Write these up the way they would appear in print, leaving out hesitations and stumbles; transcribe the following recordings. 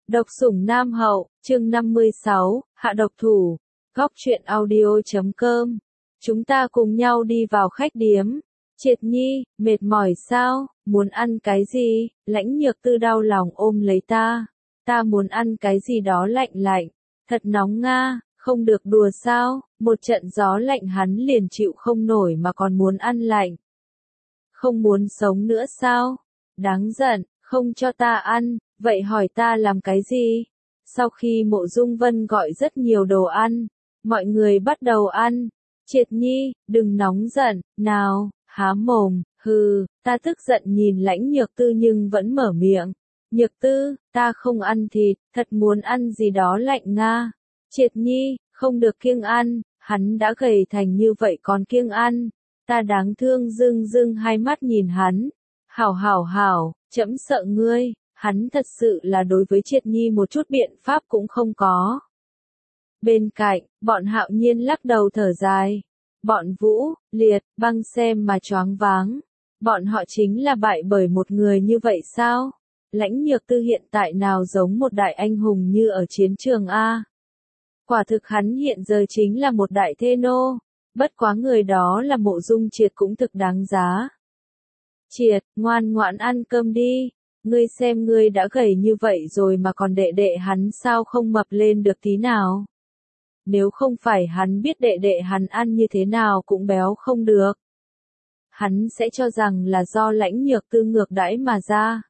Độc sủng Nam Hậu, chương 56, Hạ độc thủ. Góc truyện audio.com. Chúng ta cùng nhau đi vào khách điếm. Triệt Nhi, mệt mỏi sao, muốn ăn cái gì? Lãnh Nhược Tư đau lòng ôm lấy ta. Ta muốn ăn cái gì đó lạnh lạnh. Thật nóng nga, không được đùa sao, một trận gió lạnh hắn liền chịu không nổi mà còn muốn ăn lạnh. Không muốn sống nữa sao? Đáng giận, không cho ta ăn, vậy hỏi ta làm cái gì? Sau khi Mộ Dung Vân gọi rất nhiều đồ ăn, mọi người bắt đầu ăn. Triệt Nhi, đừng nóng giận, nào, há mồm, hừ, ta tức giận nhìn Lãnh Nhược Tư nhưng vẫn mở miệng. Nhược Tư, ta không ăn thịt, thật muốn ăn gì đó lạnh nga. Triệt Nhi, không được kiêng ăn, hắn đã gầy thành như vậy còn kiêng ăn. Ta đáng thương dưng dưng hai mắt nhìn hắn. Hảo, trẫm sợ ngươi, hắn thật sự là đối với Triệt Nhi một chút biện pháp cũng không có. Bên cạnh, bọn Hạo Nhiên lắc đầu thở dài. Bọn Vũ, Liệt, Băng xem mà choáng váng. Bọn họ chính là bại bởi một người như vậy sao? Lãnh Nhược Tư hiện tại nào giống một đại anh hùng như ở chiến trường A. Quả thực hắn hiện giờ chính là một đại thê nô. Bất quá người đó là Mộ Dung Triệt cũng thực đáng giá. Triệt, ngoan ngoãn ăn cơm đi. Ngươi xem ngươi đã gầy như vậy rồi mà còn đệ đệ hắn sao không mập lên được tí nào. Nếu không phải hắn biết đệ đệ hắn ăn như thế nào cũng béo không được. Hắn sẽ cho rằng là do Lãnh Nhược Tư ngược đãi mà ra.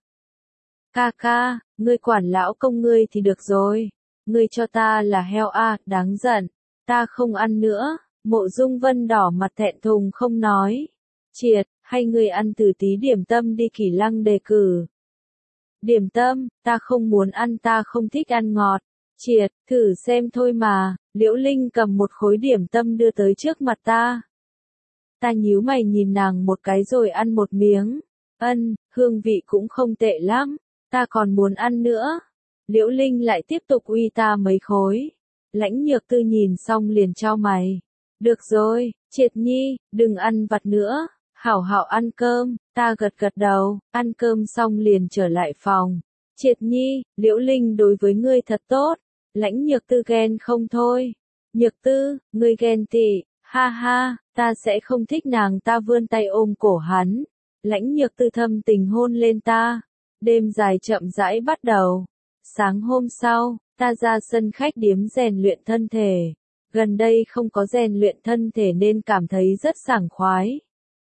Ca, ngươi quản lão công ngươi thì được rồi. Ngươi cho ta là heo a, đáng giận. Ta không ăn nữa. Mộ Dung Vân đỏ mặt thẹn thùng không nói. Triệt, hay ngươi ăn từ tí điểm tâm đi, Kỳ Lăng đề cử. Điểm tâm, ta không muốn ăn, ta không thích ăn ngọt. Triệt, thử xem thôi mà. Liễu Linh cầm một khối điểm tâm đưa tới trước mặt ta. Ta nhíu mày nhìn nàng một cái rồi ăn một miếng. Hương vị cũng không tệ lắm. Ta còn muốn ăn nữa. Liễu Linh lại tiếp tục uy ta mấy khối. Lãnh Nhược Tư nhìn xong liền chau mày. Được rồi, Triệt Nhi, đừng ăn vặt nữa. Hảo ăn cơm. Ta gật đầu, ăn cơm xong liền trở lại phòng. Triệt Nhi, Liễu Linh đối với ngươi thật tốt. Lãnh Nhược Tư ghen không thôi. Nhược Tư, ngươi ghen tị, ha, ta sẽ không thích nàng. Ta vươn tay ôm cổ hắn. Lãnh Nhược Tư thâm tình hôn lên ta. Đêm dài chậm rãi bắt đầu. Sáng hôm sau, ta ra sân khách điếm rèn luyện thân thể. Gần đây không có rèn luyện thân thể nên cảm thấy rất sảng khoái.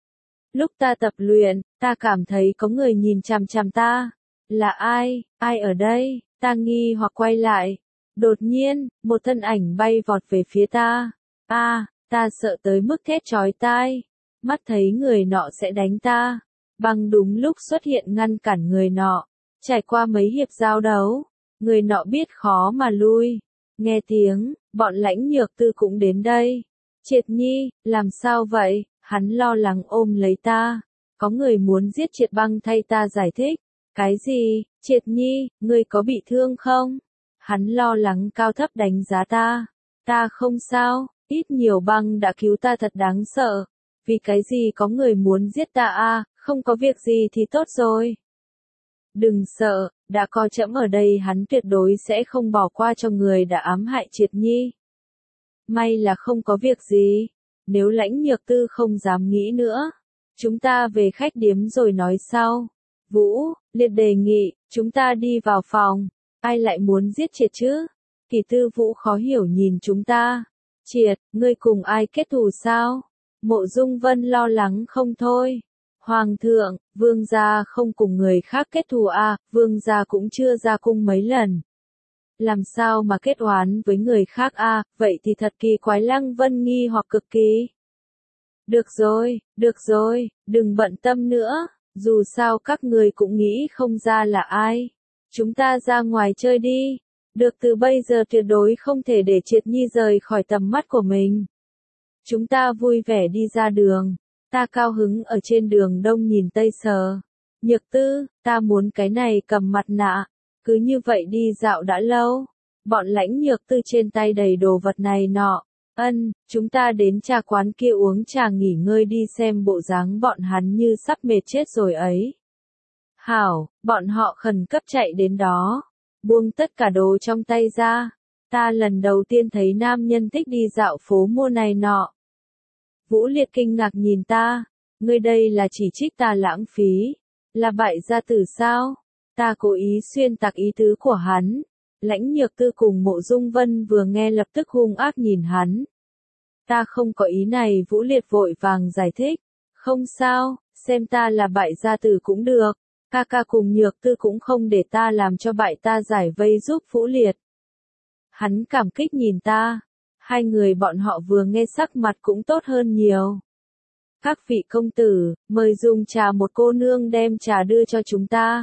Lúc ta tập luyện, ta cảm thấy có người nhìn chằm chằm ta. Là ai? Ai ở đây? Ta nghi hoặc quay lại. Đột nhiên, một thân ảnh bay vọt về phía ta. Ta sợ tới mức thét chói tai. Mắt thấy người nọ sẽ đánh ta. Bằng đúng lúc xuất hiện ngăn cản người nọ. Trải qua mấy hiệp giao đấu, người nọ biết khó mà lui. Nghe tiếng, bọn Lãnh Nhược Tư cũng đến đây. Triệt Nhi, làm sao vậy? Hắn lo lắng ôm lấy ta. Có người muốn giết Triệt Băng thay ta giải thích. Cái gì? Triệt Nhi, ngươi có bị thương không? Hắn lo lắng cao thấp đánh giá ta. Ta không sao, ít nhiều Băng đã cứu ta thật đáng sợ. Vì cái gì có người muốn giết ta à, không có việc gì thì tốt rồi. Đừng sợ, đã có trẫm ở đây, hắn tuyệt đối sẽ không bỏ qua cho người đã ám hại Triệt Nhi. May là không có việc gì. Nếu Lãnh Nhược Tư không dám nghĩ nữa, chúng ta về khách điếm rồi nói sau. Vũ, Liệt đề nghị, chúng ta đi vào phòng. Ai lại muốn giết Triệt chứ? Kỳ Tư Vũ khó hiểu nhìn chúng ta. Triệt, ngươi cùng ai kết thù sao? Mộ Dung Vân lo lắng không thôi. Hoàng thượng, vương gia không cùng người khác kết thù à, vương gia cũng chưa ra cung mấy lần. Làm sao mà kết oán với người khác à, vậy thì thật kỳ quái. Lăng Vân nghi hoặc cực kỳ. Được rồi, đừng bận tâm nữa, dù sao các người cũng nghĩ không ra là ai. Chúng ta ra ngoài chơi đi. Được, từ bây giờ tuyệt đối không thể để Triệt Nhi rời khỏi tầm mắt của mình. Chúng ta vui vẻ đi ra đường. Ta cao hứng ở trên đường đông nhìn tây sờ. Nhược Tư, ta muốn cái này cầm mặt nạ. Cứ như vậy đi dạo đã lâu. Bọn Lãnh Nhược Tư trên tay đầy đồ vật này nọ. Chúng ta đến trà quán kia uống trà nghỉ ngơi đi, xem bộ dáng bọn hắn như sắp mệt chết rồi ấy. Hảo, bọn họ khẩn cấp chạy đến đó. buông tất cả đồ trong tay ra. Ta lần đầu tiên thấy nam nhân thích đi dạo phố mua này nọ. Vũ Liệt kinh ngạc nhìn ta, ngươi đây là chỉ trích ta lãng phí, là bại gia tử sao? Ta cố ý xuyên tạc ý tứ của hắn. Lãnh Nhược Tư cùng Mộ Dung Vân vừa nghe lập tức hung ác nhìn hắn. Ta không có ý này, Vũ Liệt vội vàng giải thích. Không sao, xem ta là bại gia tử cũng được. Ca ca cùng Nhược Tư cũng không để ta làm cho bại, ta giải vây giúp Vũ Liệt. Hắn cảm kích nhìn ta. Hai người bọn họ vừa nghe sắc mặt cũng tốt hơn nhiều. Các vị công tử, mời dùng trà, một cô nương đem trà đưa cho chúng ta.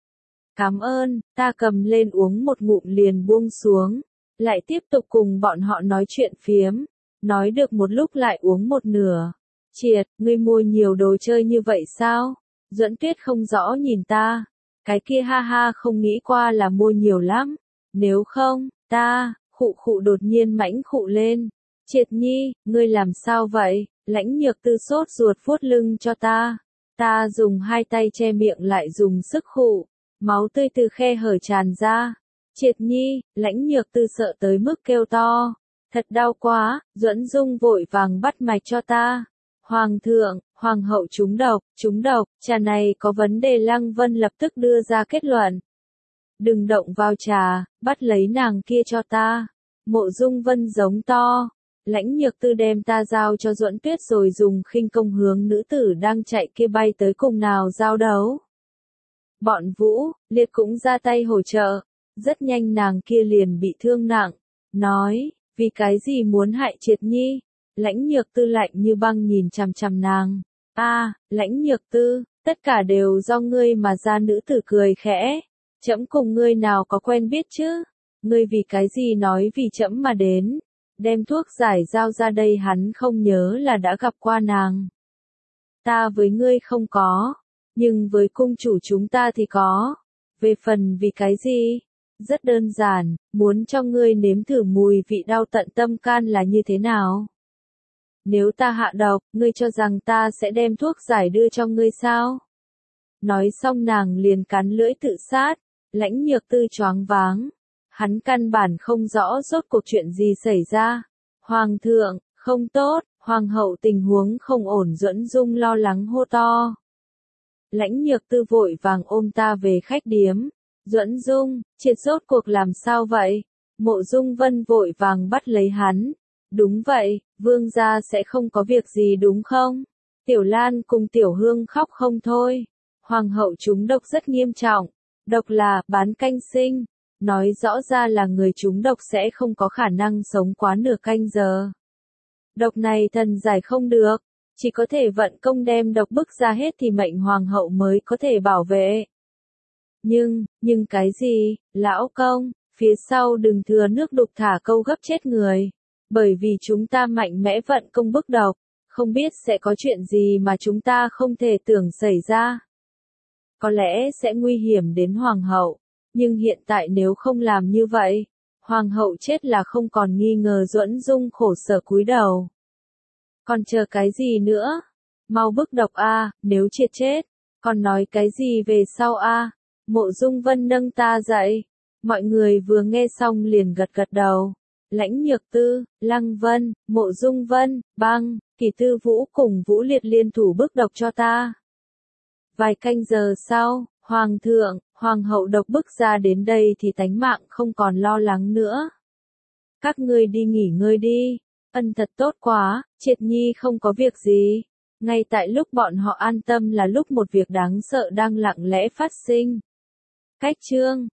Cảm ơn, ta cầm lên uống một ngụm liền buông xuống. Lại tiếp tục cùng bọn họ nói chuyện phiếm. Nói được một lúc lại uống một nửa. Triệt, ngươi mua nhiều đồ chơi như vậy sao? Duẫn Tuyết không rõ nhìn ta. Cái kia ha ha, không nghĩ qua là mua nhiều lắm. Nếu không, ta, khụ đột nhiên mãnh khụ lên. Triệt Nhi, ngươi làm sao vậy? Lãnh Nhược Tư sốt ruột vuốt lưng cho ta. Ta dùng hai tay che miệng lại dùng sức khụ. Máu tươi từ khe hở tràn ra. Triệt Nhi, Lãnh Nhược Tư sợ tới mức kêu to. Thật đau quá, Duẫn Dung vội vàng bắt mạch cho ta. Hoàng thượng, hoàng hậu trúng độc, trà này có vấn đề. Lăng Vân lập tức đưa ra kết luận. Đừng động vào trà, bắt lấy nàng kia cho ta. Mộ Dung Vân giống to. Lãnh Nhược Tư đem ta giao cho Duẫn Tuyết rồi dùng khinh công hướng nữ tử đang chạy kia bay tới cùng nào giao đấu. Bọn Vũ Liệt cũng ra tay hỗ trợ. Rất nhanh nàng kia liền bị thương nặng. Nói, vì cái gì muốn hại Triệt Nhi? Lãnh Nhược Tư lạnh như băng nhìn chằm chằm nàng. Lãnh Nhược Tư, tất cả đều do ngươi mà ra. Nữ tử cười khẽ. Trẫm cùng ngươi nào có quen biết chứ? Ngươi vì cái gì nói vì trẫm mà đến? Đem thuốc giải giao ra đây, hắn không nhớ là đã gặp qua nàng. Ta với ngươi không có, nhưng với cung chủ chúng ta thì có. Về phần vì cái gì? Rất đơn giản, muốn cho ngươi nếm thử mùi vị đau tận tâm can là như thế nào. Nếu ta hạ độc, ngươi cho rằng ta sẽ đem thuốc giải đưa cho ngươi sao? Nói xong nàng liền cắn lưỡi tự sát. Lãnh Nhược Tư choáng váng. Hắn căn bản không rõ rốt cuộc chuyện gì xảy ra. Hoàng thượng, không tốt, hoàng hậu tình huống không ổn. Duẫn Dung lo lắng hô to. Lãnh Nhược Tư vội vàng ôm ta về khách điếm. Duẫn Dung, Triệt rốt cuộc làm sao vậy? Mộ Dung Vân vội vàng bắt lấy hắn. Đúng vậy, vương gia sẽ không có việc gì đúng không? Tiểu Lan cùng Tiểu Hương khóc không thôi. Hoàng hậu trúng độc rất nghiêm trọng. Độc là bán canh sinh. Nói rõ ra là người trúng độc sẽ không có khả năng sống quá nửa canh giờ. Độc này thần giải không được. Chỉ có thể vận công đem độc bức ra hết thì mệnh hoàng hậu mới có thể bảo vệ. Nhưng cái gì, lão công, phía sau đừng thừa nước đục thả câu gấp chết người. Bởi vì chúng ta mạnh mẽ vận công bức độc, không biết sẽ có chuyện gì mà chúng ta không thể tưởng xảy ra. Có lẽ sẽ nguy hiểm đến hoàng hậu, nhưng hiện tại nếu không làm như vậy, hoàng hậu chết là không còn nghi ngờ. Duẫn Dung khổ sở cúi đầu. Còn chờ cái gì nữa? Mau bức độc nếu Triệt chết, còn nói cái gì về sau Mộ Dung Vân nâng ta dậy. Mọi người vừa nghe xong liền gật gật đầu. Lãnh Nhược Tư, Lăng Vân, Mộ Dung Vân, Băng, Kỳ Tư Vũ cùng Vũ Liệt liên thủ bức độc cho ta. Vài canh giờ sau, hoàng thượng, hoàng hậu độc bức ra đến đây thì tánh mạng không còn lo lắng nữa. Các ngươi đi nghỉ ngơi đi. Ân thật tốt quá, Triệt Nhi không có việc gì. Ngay tại lúc bọn họ an tâm là lúc một việc đáng sợ đang lặng lẽ phát sinh. Cách chương